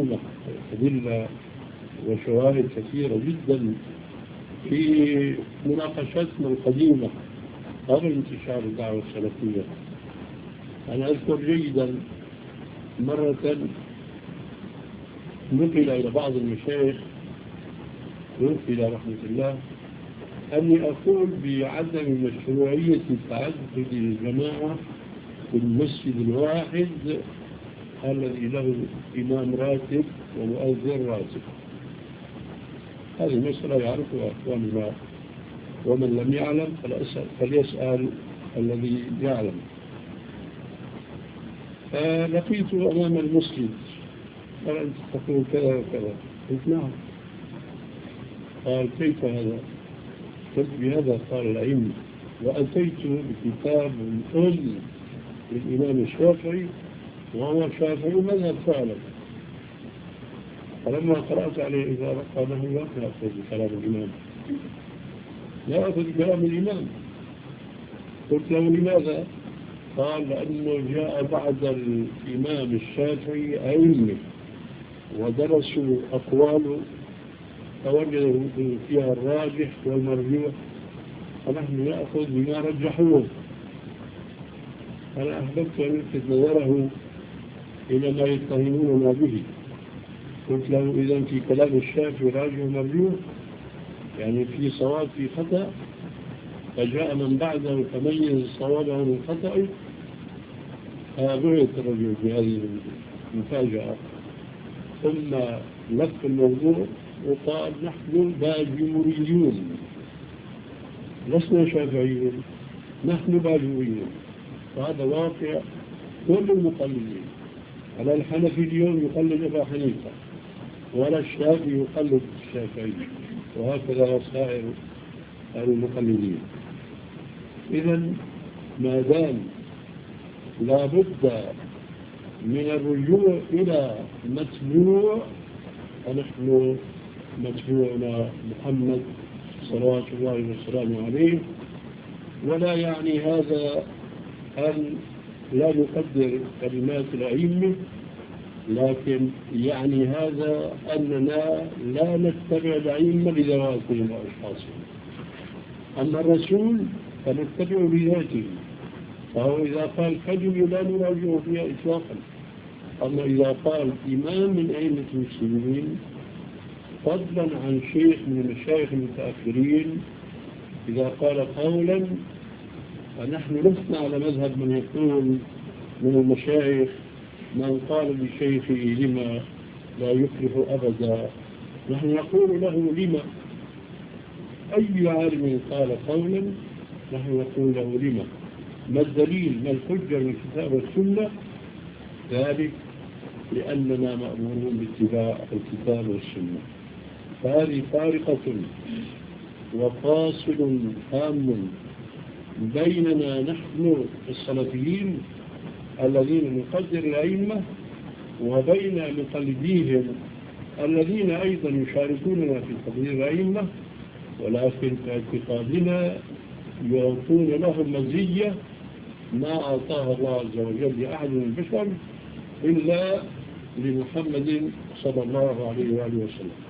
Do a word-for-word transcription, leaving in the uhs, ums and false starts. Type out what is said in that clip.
قديمة، أدلة وشواهد كثيرة جدا في مناقشتنا القديمة قبل انتشار الدعوة السلفية. أنا أذكر جيدا مرة نقل إلى بعض المشايخ إلى رحمة الله أني أقول بعدم مشروعية تعدد الجماعة في المسجد الواحد الذي له إمام راتب ومؤذن راتب. هذه المسألة يعرفها أخواننا، ومن لم يعلم فليسأل الذي يعلم. فلقيت أمام المسجد قال أنت تقول كذا وكذا، قلت نعم. قال كيف هذا؟ قلت بهذا قال العلم، وأتيت بكتاب أم للإمام الشافعي وهو شافعي مذهب فعلا. فلما قرأت عليه إذا قال له لا أخذ بكلام الإمام، لا أخذ بكلام الإمام. قلت له لماذا؟ قال لأنه جاء بعد الإمام الشافعي أئمة ودرسوا أقواله فوجدوا فيها الراجح والمرجوح، فنحن نأخذ بما رجحوه. أنا أحببت أن ألفت نظره إلى ما يتهموننا به. قلت له إذا في كلام الشافعي راجح ومرجوح، يعني في صواب في خطأ، فجاء من بعده فميز صوابه من خطأه. فبعت الرجل بهذه المفاجأة، ثم لف الموضوع وقال نحن باجوريون لسنا شافعيون، نحن باجوريون. وهذا واقع كل المقلدين. على الحنفي اليوم يقلد أبا حنيفة، ولا الشافعي يقلد الشافعي، وهكذا سائر المقلدين. إذن ما دام لا بد من الرجوع إلى متبوع، فنحن متبوعنا محمد صلوات الله وسلامه عليه. ولا يعني هذا أن لا نقدر كلمات الأئمة، لكن يعني هذا أننا لا نتبع الأئمة لذواتهم وأشخاصهم. أما الرسول فنتبع بذاته، فهو إذا قال كلمة لا نراجع فيها إطلاقا. أما إذا قال إمام من أئمة المسلمين فضلا عن شيخ من المشايخ المتأخرين، إذا قال قولا فنحن لسنا على مذهب من يقول من المشايخ من قال لشيخه لما لا يفلح أبدا. نحن نقول له لما. أي عالم قال قولا نحن نقول له لما. ما الدليل؟ ما الحجة من الكتاب والسنة؟ ذلك لأننا مأمورون باتباع الكتاب والسنة. فهذه فارقة وفاصل هام بيننا نحن السلفيين الذين نقدر الأئمة وبين مقلديهم الذين أيضا يشاركوننا في تقدير الأئمة، ولكن في اعتقادنا يعطون لهم مزية ما أعطاها الله عز وجل لأحد من البشر إلا لمحمد صلى الله عليه وآله وسلم.